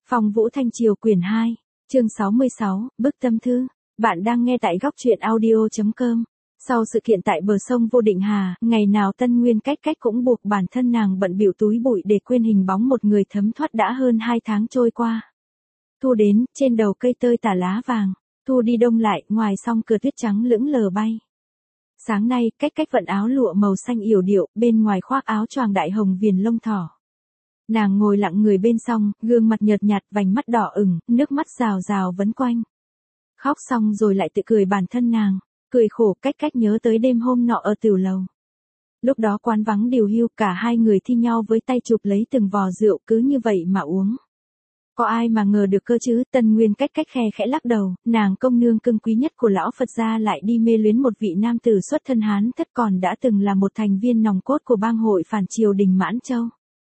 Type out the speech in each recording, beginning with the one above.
Phong Vũ Thanh Triều quyển 2, chương 66, bức tâm thư. Bạn đang nghe tại góc truyện audio.com. Sau sự kiện tại bờ sông Vô Định Hà, ngày nào Tân Nguyên cách cũng buộc bản thân nàng bận bịu túi bụi để quên hình bóng một người thấm thoát đã hơn 2 tháng trôi qua. Thu đến, trên đầu cây tơi tả lá vàng, thu đi đông lại, ngoài song cửa tuyết trắng lững lờ bay. Sáng nay, cách vận áo lụa màu xanh yểu điệu, bên ngoài khoác áo choàng đại hồng viền lông thỏ. Nàng ngồi lặng người bên song, gương mặt nhợt nhạt, vành mắt đỏ ửng, nước mắt rào rào vấn quanh. Khóc xong rồi lại tự cười bản thân nàng, cười khổ cách nhớ tới đêm hôm nọ ở tiểu lầu. Lúc đó quán vắng điều hưu, cả hai người thi nhau với tay chụp lấy từng vò rượu cứ như vậy mà uống. Có ai mà ngờ được cơ chứ. Tân Nguyên cách khe khẽ lắc đầu, nàng công nương cưng quý nhất của lão Phật gia lại đi mê luyến một vị nam tử xuất thân Hán thất còn đã từng là một thành viên nòng cốt của bang hội phản triều đình Mãn Châu.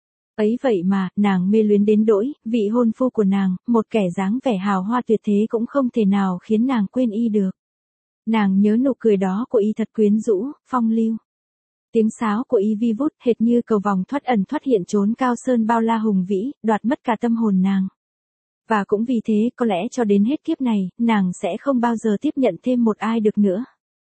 Ấy vậy mà, nàng mê luyến đến đỗi, vị hôn phu của nàng, một kẻ dáng vẻ hào hoa tuyệt thế cũng không thể nào khiến nàng quên y được. Nàng nhớ nụ cười đó của y thật quyến rũ, phong lưu. Tiếng sáo của y vi vút hệt như cầu vòng thoát ẩn thoát hiện trốn cao sơn bao la hùng vĩ, đoạt mất cả tâm hồn nàng. Và cũng vì thế, có lẽ cho đến hết kiếp này, nàng sẽ không bao giờ tiếp nhận thêm một ai được nữa.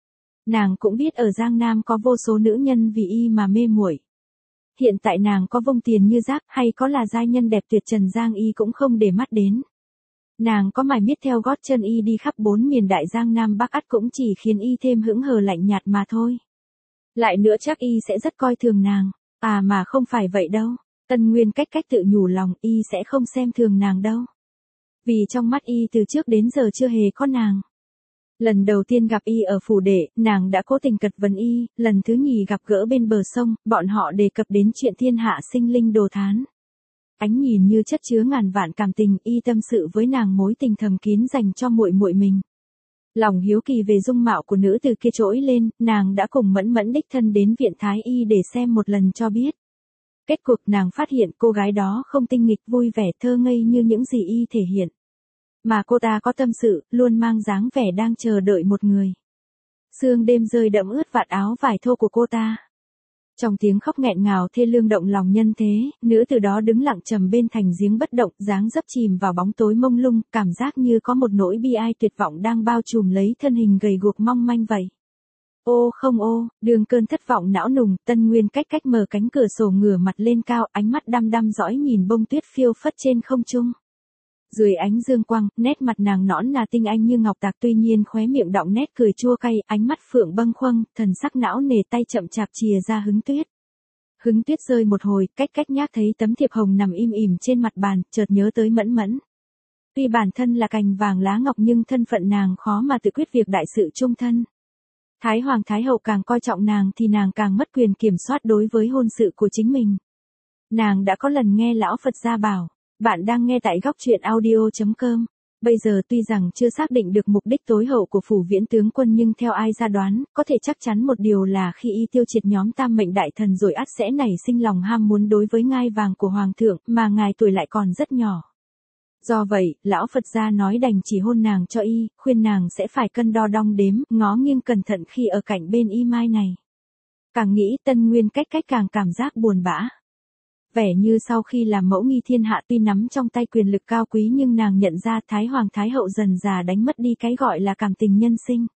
Nàng cũng biết ở Giang Nam có vô số nữ nhân vì y mà mê muội. Hiện tại nàng có vông tiền như rác hay có là giai nhân đẹp tuyệt trần Giang y cũng không để mắt đến. Nàng có mải miết theo gót chân y đi khắp 4 miền đại Giang Nam Bắc ắt cũng chỉ khiến y thêm hững hờ lạnh nhạt mà thôi. Lại nữa chắc y sẽ rất coi thường nàng, à mà không phải vậy đâu. Tân Nguyên cách tự nhủ lòng y sẽ không xem thường nàng đâu. Vì trong mắt y từ trước đến giờ chưa hề có nàng. Lần đầu tiên gặp y ở phủ đệ, nàng đã cố tình cật vấn y, lần thứ nhì gặp gỡ bên bờ sông, bọn họ đề cập đến chuyện thiên hạ sinh linh đồ thán. Ánh nhìn như chất chứa ngàn vạn cảm tình, y tâm sự với nàng mối tình thầm kín dành cho muội mình. Lòng hiếu kỳ về dung mạo của nữ từ kia trỗi lên, nàng đã cùng Mẫn đích thân đến viện Thái y để xem một lần cho biết. Kết cuộc nàng phát hiện cô gái đó không tinh nghịch vui vẻ thơ ngây như những gì y thể hiện. Mà cô ta có tâm sự, luôn mang dáng vẻ đang chờ đợi một người. Sương đêm rơi đẫm ướt vạt áo vải thô của cô ta. Trong tiếng khóc nghẹn ngào thê lương động lòng nhân thế, nữ từ đó đứng lặng trầm bên thành giếng bất động, dáng dấp chìm vào bóng tối mông lung, cảm giác như có một nỗi bi ai tuyệt vọng đang bao trùm lấy thân hình gầy guộc mong manh vậy. Ô không ô, đường cơn thất vọng não nùng, Tân Nguyên cách mở cánh cửa sổ ngửa mặt lên cao, ánh mắt đăm dõi nhìn bông tuyết phiêu phất trên không trung. Dưới ánh dương quang, nét mặt nàng nõn nà tinh anh như ngọc tạc, tuy nhiên khóe miệng đọng nét cười chua cay, ánh mắt phượng bâng khuâng, thần sắc não nề, tay chậm chạp chìa ra hứng tuyết. Hứng tuyết rơi một hồi, cách nhác thấy tấm thiệp hồng nằm im ỉm trên mặt bàn, chợt nhớ tới Mẫn. Tuy bản thân là cành vàng lá ngọc nhưng thân phận nàng khó mà tự quyết việc đại sự chung thân. Thái Hoàng Thái Hậu càng coi trọng nàng thì nàng càng mất quyền kiểm soát đối với hôn sự của chính mình. Nàng đã có lần nghe lão Phật gia bảo. Bạn đang nghe tại góc truyện audio.com. Bây giờ tuy rằng chưa xác định được mục đích tối hậu của phủ viễn tướng quân nhưng theo ai ra đoán, có thể chắc chắn một điều là khi y tiêu triệt nhóm tam mệnh đại thần rồi ắt sẽ nảy sinh lòng ham muốn đối với ngai vàng của hoàng thượng, mà ngài tuổi lại còn rất nhỏ. Do vậy, lão Phật gia nói đành chỉ hôn nàng cho y, khuyên nàng sẽ phải cân đo đong đếm, ngó nghiêng cẩn thận khi ở cạnh bên y mai này. Càng nghĩ Tân Nguyên cách càng cảm giác buồn bã. Vẻ như sau khi làm mẫu nghi thiên hạ tuy nắm trong tay quyền lực cao quý nhưng nàng nhận ra Thái Hoàng Thái Hậu dần già đánh mất đi cái gọi là cảm tình nhân sinh.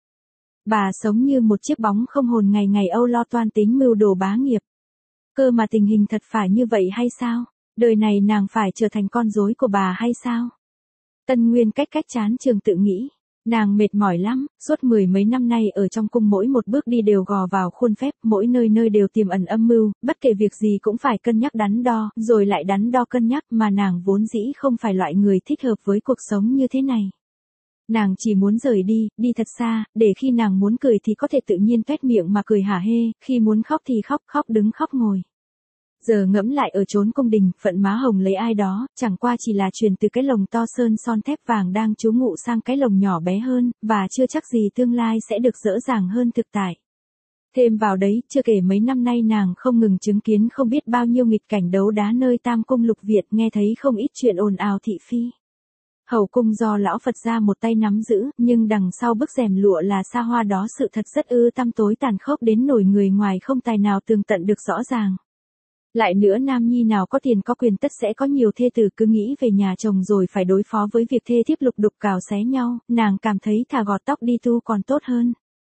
Bà sống như một chiếc bóng không hồn ngày ngày âu lo toan tính mưu đồ bá nghiệp. Cơ mà tình hình thật phải như vậy hay sao? Đời này nàng phải trở thành con rối của bà hay sao? Tân Nguyên cách chán trường tự nghĩ. Nàng mệt mỏi lắm, suốt 10 mấy năm nay ở trong cung mỗi một bước đi đều gò vào khuôn phép, mỗi nơi đều tiềm ẩn âm mưu, bất kể việc gì cũng phải cân nhắc đắn đo, rồi lại đắn đo cân nhắc, mà nàng vốn dĩ không phải loại người thích hợp với cuộc sống như thế này. Nàng chỉ muốn rời đi thật xa, để khi nàng muốn cười thì có thể tự nhiên toét miệng mà cười hả hê, khi muốn khóc thì khóc đứng khóc ngồi. Giờ ngẫm lại ở chốn cung đình, phận má hồng lấy ai đó, chẳng qua chỉ là truyền từ cái lồng to sơn son thép vàng đang trú ngụ sang cái lồng nhỏ bé hơn, và chưa chắc gì tương lai sẽ được dễ dàng hơn thực tại. Thêm vào đấy, chưa kể mấy năm nay nàng không ngừng chứng kiến không biết bao nhiêu nghịch cảnh đấu đá nơi Tam Cung Lục Việt, nghe thấy không ít chuyện ồn ào thị phi. Hậu cung do lão Phật gia một tay nắm giữ, nhưng đằng sau bức rèm lụa là xa hoa đó sự thật rất tăm tối tàn khốc đến nỗi người ngoài không tài nào tường tận được rõ ràng. Lại nữa nam nhi nào có tiền có quyền tất sẽ có nhiều thê tử, cứ nghĩ về nhà chồng rồi phải đối phó với việc thê thiếp lục đục cào xé nhau, nàng cảm thấy thà gọt tóc đi tu còn tốt hơn.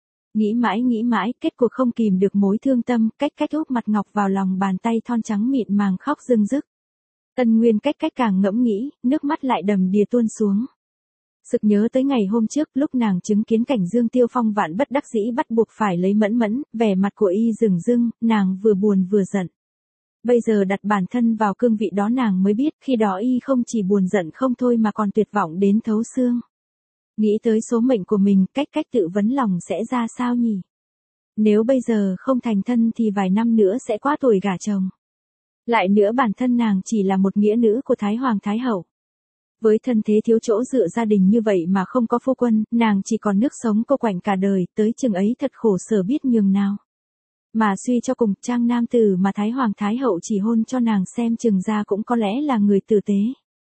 Nghĩ mãi, kết cuộc không kìm được mối thương tâm, cách úp mặt ngọc vào lòng bàn tay thon trắng mịn màng khóc rưng rức. Tân Nguyên cách càng ngẫm nghĩ, nước mắt lại đầm đìa tuôn xuống. Sực nhớ tới ngày hôm trước lúc nàng chứng kiến cảnh Dương Tiêu Phong vạn bất đắc dĩ bắt buộc phải lấy Mẫn, vẻ mặt của y rừng rưng, nàng vừa buồn vừa giận. Bây giờ đặt bản thân vào cương vị đó nàng mới biết khi đó y không chỉ buồn giận không thôi mà còn tuyệt vọng đến thấu xương. Nghĩ tới số mệnh của mình, cách tự vấn lòng sẽ ra sao nhỉ? Nếu bây giờ không thành thân thì vài năm nữa sẽ quá tuổi gả chồng. Lại nữa bản thân nàng chỉ là một nghĩa nữ của Thái Hoàng Thái Hậu. Với thân thế thiếu chỗ dựa gia đình như vậy mà không có phu quân, nàng chỉ còn nước sống cô quạnh cả đời, tới chừng ấy thật khổ sở biết nhường nào. Mà suy cho cùng, trang nam tử mà Thái Hoàng Thái Hậu chỉ hôn cho nàng xem chừng ra cũng có lẽ là người tử tế.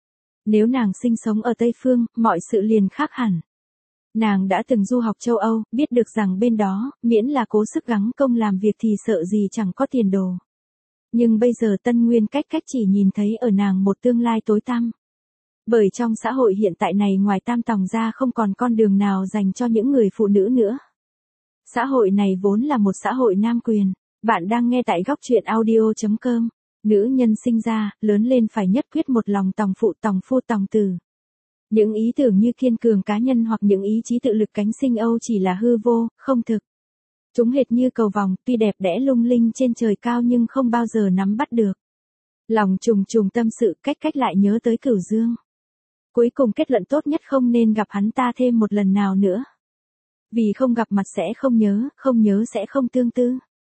Nếu nàng sinh sống ở Tây Phương, mọi sự liền khác hẳn. Nàng đã từng du học châu Âu, biết được rằng bên đó, miễn là cố sức gắng công làm việc thì sợ gì chẳng có tiền đồ. Nhưng bây giờ Tân Nguyên cách chỉ nhìn thấy ở nàng một tương lai tối tăm. Bởi trong xã hội hiện tại này ngoài tam tòng ra không còn con đường nào dành cho những người phụ nữ nữa. Xã hội này vốn là một xã hội nam quyền. Bạn đang nghe tại góc truyện audio.com. Nữ nhân sinh ra, lớn lên phải nhất quyết một lòng tòng phụ tòng phu tòng tử. Những ý tưởng như kiên cường cá nhân hoặc những ý chí tự lực cánh sinh Âu chỉ là hư vô, không thực. Chúng hệt như cầu vòng, tuy đẹp đẽ lung linh trên trời cao nhưng không bao giờ nắm bắt được. Lòng trùng tâm sự, cách lại nhớ tới Cửu Dương. Cuối cùng kết luận tốt nhất không nên gặp hắn ta thêm một lần nào nữa. Vì không gặp mặt sẽ không nhớ sẽ không tương tư.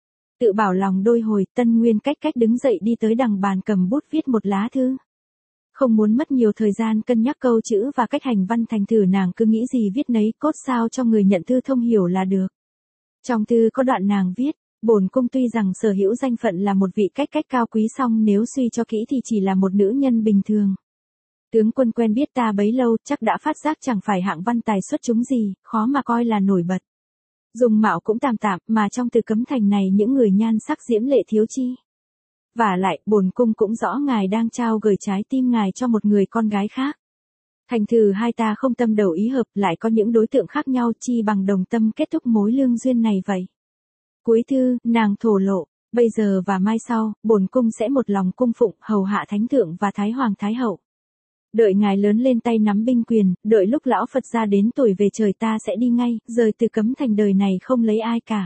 Tự bảo lòng đôi hồi, Tân Nguyên cách đứng dậy đi tới đằng bàn cầm bút viết một lá thư. Không muốn mất nhiều thời gian cân nhắc câu chữ và cách hành văn thành thử, nàng cứ nghĩ gì viết nấy, cốt sao cho người nhận thư thông hiểu là được. Trong thư có đoạn nàng viết, bổn cung tuy rằng sở hữu danh phận là một vị cách cao quý, song nếu suy cho kỹ thì chỉ là một nữ nhân bình thường. Tướng quân quen biết ta bấy lâu chắc đã phát giác chẳng phải hạng văn tài xuất chúng gì, khó mà coi là nổi bật. Dùng mạo cũng tạm mà trong Từ Cấm Thành này những người nhan sắc diễm lệ thiếu chi. Vả lại, bổn cung cũng rõ ngài đang trao gửi trái tim ngài cho một người con gái khác. Thành thử hai ta không tâm đầu ý hợp, lại có những đối tượng khác nhau, chi bằng đồng tâm kết thúc mối lương duyên này vậy. Cuối thư, nàng thổ lộ, bây giờ và mai sau, bổn cung sẽ một lòng cung phụng, hầu hạ thánh thượng và Thái Hoàng Thái Hậu. Đợi ngài lớn lên tay nắm binh quyền, đợi lúc lão Phật ra đến tuổi về trời ta sẽ đi ngay, rời Từ Cấm Thành đời này không lấy ai cả.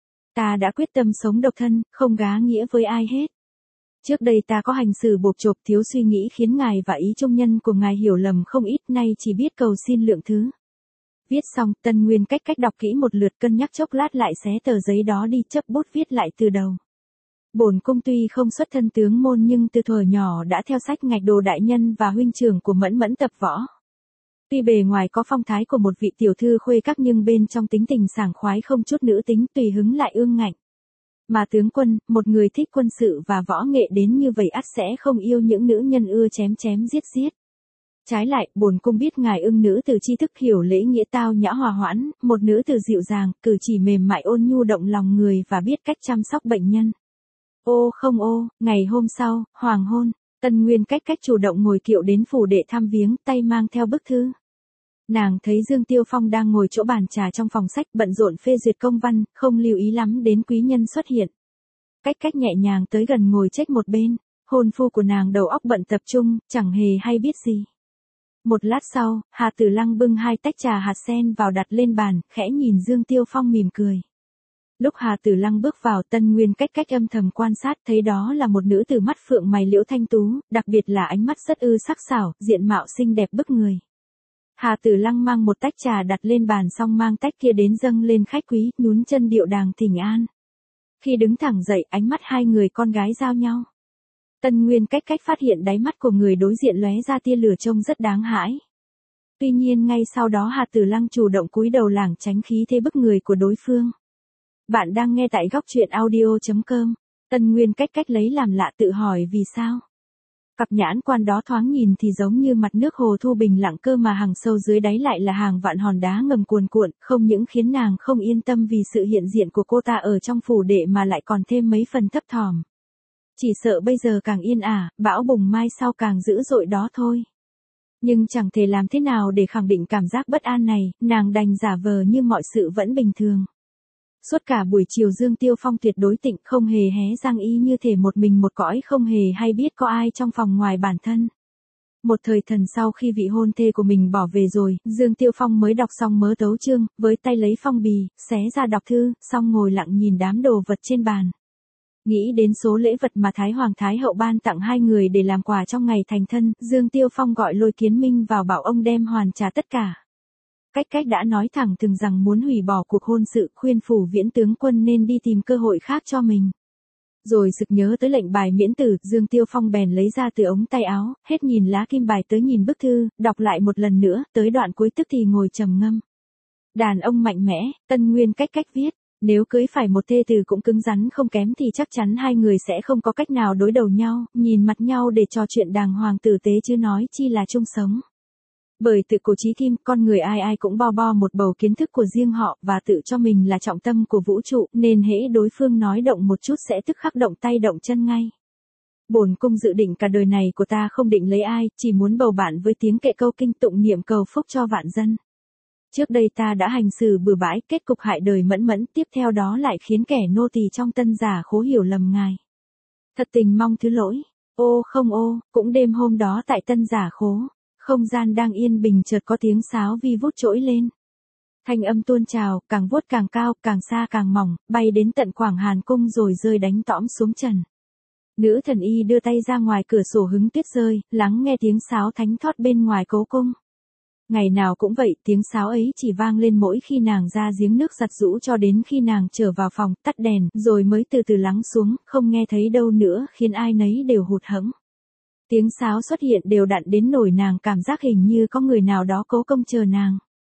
Ta đã quyết tâm sống độc thân, không gá nghĩa với ai hết. Trước đây ta có hành xử bộp chộp thiếu suy nghĩ khiến ngài và ý trung nhân của ngài hiểu lầm không ít, nay chỉ biết cầu xin lượng thứ. Viết xong, Tân Nguyên cách đọc kỹ một lượt, cân nhắc chốc lát lại xé tờ giấy đó đi, chấp bút viết lại từ đầu. Bổn cung tuy không xuất thân tướng môn nhưng từ thuở nhỏ đã theo sách Ngạch Đồ đại nhân và huynh trưởng của Mẫn tập võ. Tuy bề ngoài có phong thái của một vị tiểu thư khuê các nhưng bên trong tính tình sảng khoái không chút nữ tính, tùy hứng lại ương ngạnh. Mà tướng quân, một người thích quân sự và võ nghệ đến như vậy ắt sẽ không yêu những nữ nhân ưa chém giết. Trái lại, bổn cung biết ngài ưng nữ từ tri thức hiểu lễ nghĩa tao nhã hòa hoãn, một nữ từ dịu dàng, cử chỉ mềm mại ôn nhu động lòng người và biết cách chăm sóc bệnh nhân. Ô không ô, ngày hôm sau, hoàng hôn, Tân Nguyên cách chủ động ngồi kiệu đến phủ để thăm viếng, tay mang theo bức thư. Nàng thấy Dương Tiêu Phong đang ngồi chỗ bàn trà trong phòng sách bận rộn phê duyệt công văn, không lưu ý lắm đến quý nhân xuất hiện. Cách nhẹ nhàng tới gần ngồi chếch một bên, hôn phu của nàng đầu óc bận tập trung, chẳng hề hay biết gì. Một lát sau, Hà Tử Lăng bưng 2 tách trà hạt sen vào đặt lên bàn, khẽ nhìn Dương Tiêu Phong mỉm cười. Lúc Hà Tử Lăng bước vào, Tân Nguyên cách âm thầm quan sát thấy đó là một nữ tử mắt phượng mày liễu thanh tú, đặc biệt là ánh mắt rất sắc sảo, diện mạo xinh đẹp bức người. Hà Tử Lăng mang một tách trà đặt lên bàn xong mang tách kia đến dâng lên khách quý, nhún chân điệu đàng thỉnh an. Khi đứng thẳng dậy, ánh mắt hai người con gái giao nhau. Tân Nguyên cách phát hiện đáy mắt của người đối diện lóe ra tia lửa trông rất đáng hãi. Tuy nhiên ngay sau đó Hà Tử Lăng chủ động cúi đầu lảng tránh khí thế bức người của đối phương. Bạn đang nghe tại góc truyện audio.com. Tân Nguyên cách lấy làm lạ tự hỏi vì sao. Cặp nhãn quan đó thoáng nhìn thì giống như mặt nước hồ thu bình lặng cơ mà hàng sâu dưới đáy lại là hàng vạn hòn đá ngầm cuồn cuộn, không những khiến nàng không yên tâm vì sự hiện diện của cô ta ở trong phủ đệ mà lại còn thêm mấy phần thấp thỏm. Chỉ sợ bây giờ càng yên ả, bão bùng mai sau càng dữ dội đó thôi. Nhưng chẳng thể làm thế nào để khẳng định cảm giác bất an này, nàng đành giả vờ như mọi sự vẫn bình thường. Suốt cả buổi chiều Dương Tiêu Phong tuyệt đối tịnh, không hề hé răng, y như thể một mình một cõi, không hề hay biết có ai trong phòng ngoài bản thân. Một thời thần sau khi vị hôn thê của mình bỏ về rồi, Dương Tiêu Phong mới đọc xong mớ tấu chương, với tay lấy phong bì, xé ra đọc thư, xong ngồi lặng nhìn đám đồ vật trên bàn. Nghĩ đến số lễ vật mà Thái Hoàng Thái Hậu ban tặng hai người để làm quà trong ngày thành thân, Dương Tiêu Phong gọi Lôi Kiến Minh vào bảo ông đem hoàn trả tất cả. Cách đã nói thẳng thừng rằng muốn hủy bỏ cuộc hôn sự, khuyên Phủ Viễn tướng quân nên đi tìm cơ hội khác cho mình. Rồi sực nhớ tới lệnh bài miễn tử, Dương Tiêu Phong bèn lấy ra từ ống tay áo, hết nhìn lá kim bài tới nhìn bức thư, đọc lại một lần nữa, tới đoạn cuối tức thì ngồi trầm ngâm. Đàn ông mạnh mẽ, Tân Nguyên cách viết, nếu cưới phải một thê tử cũng cứng rắn không kém thì chắc chắn hai người sẽ không có cách nào đối đầu nhau, nhìn mặt nhau để trò chuyện đàng hoàng tử tế chứ nói chi là chung sống. Bởi tự cổ chí kim, con người ai cũng bo một bầu kiến thức của riêng họ, và tự cho mình là trọng tâm của vũ trụ, nên hễ đối phương nói động một chút sẽ tức khắc động tay động chân ngay. Bổn cung dự định cả đời này của ta không định lấy ai, chỉ muốn bầu bạn với tiếng kệ câu kinh tụng niệm cầu phúc cho vạn dân. Trước đây ta đã hành xử bừa bãi, kết cục hại đời mẫn, tiếp theo đó lại khiến kẻ nô tỳ trong Tân Giả Khố hiểu lầm ngài. Thật tình mong thứ lỗi. Ô không ô, cũng đêm hôm đó tại Tân Giả Khố, không gian đang yên bình chợt có tiếng sáo vi vút trỗi lên. Thanh âm tuôn trào, càng vuốt càng cao, càng xa càng mỏng, bay đến tận Quảng Hàn Cung rồi rơi đánh tõm xuống trần. Nữ thần y đưa tay ra ngoài cửa sổ hứng tuyết rơi, lắng nghe tiếng sáo thánh thót bên ngoài cố cung. Ngày nào cũng vậy, tiếng sáo ấy chỉ vang lên mỗi khi nàng ra giếng nước giặt giũ cho đến khi nàng trở vào phòng, tắt đèn, rồi mới từ từ lắng xuống, không nghe thấy đâu nữa, khiến ai nấy đều hụt hẫng. Tiếng sáo xuất hiện đều đặn đến nỗi nàng cảm giác hình như có người nào đó cố công chờ nàng.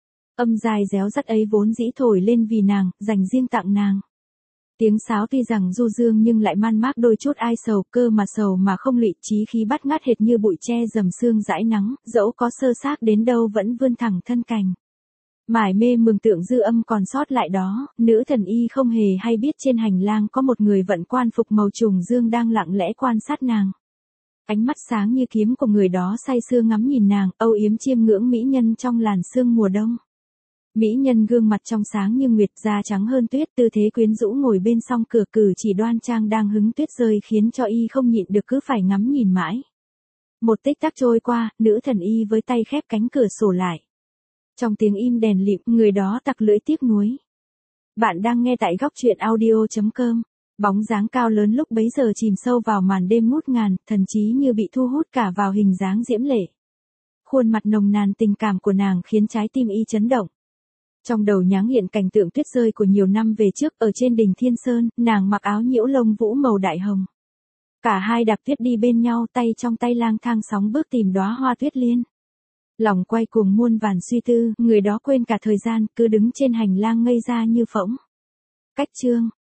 Âm dài réo rắt ấy vốn dĩ thổi lên vì nàng, dành riêng tặng nàng. Tiếng sáo tuy rằng du dương nhưng lại man mác đôi chút ai sầu, cơ mà sầu mà không lụy, chí khí bắt ngát hệt như bụi tre dầm sương dãi nắng, dẫu có sơ xác đến đâu vẫn vươn thẳng thân cành. Mải mê mường tượng dư âm còn sót lại đó, nữ thần y không hề hay biết trên hành lang có một người vận quan phục màu trùng dương đang lặng lẽ quan sát nàng. Ánh mắt sáng như kiếm của người đó say sưa ngắm nhìn nàng, âu yếm chiêm ngưỡng mỹ nhân trong làn sương mùa đông. Mỹ nhân gương mặt trong sáng như nguyệt, da trắng hơn tuyết, tư thế quyến rũ ngồi bên song cửa, cử chỉ đoan trang đang hứng tuyết rơi khiến cho y không nhịn được cứ phải ngắm nhìn mãi. Một tích tắc trôi qua, nữ thần y với tay khép cánh cửa sổ lại. Trong tiếng im đèn lịm, người đó tặc lưỡi tiếc nuối. Bạn đang nghe tại góc truyện audio.com. Bóng dáng cao lớn lúc bấy giờ chìm sâu vào màn đêm ngút ngàn, thần trí như bị thu hút cả vào hình dáng diễm lệ. Khuôn mặt nồng nàn tình cảm của nàng khiến trái tim y chấn động. Trong đầu nháng hiện cảnh tượng tuyết rơi của nhiều năm về trước, ở trên đỉnh Thiên Sơn, nàng mặc áo nhiễu lông vũ màu đại hồng. Cả hai đạp tuyết đi bên nhau, tay trong tay lang thang sóng bước tìm đóa hoa tuyết liên. Lòng quay cuồng muôn vàn suy tư, người đó quên cả thời gian, cứ đứng trên hành lang ngây ra như phỗng. Cách chương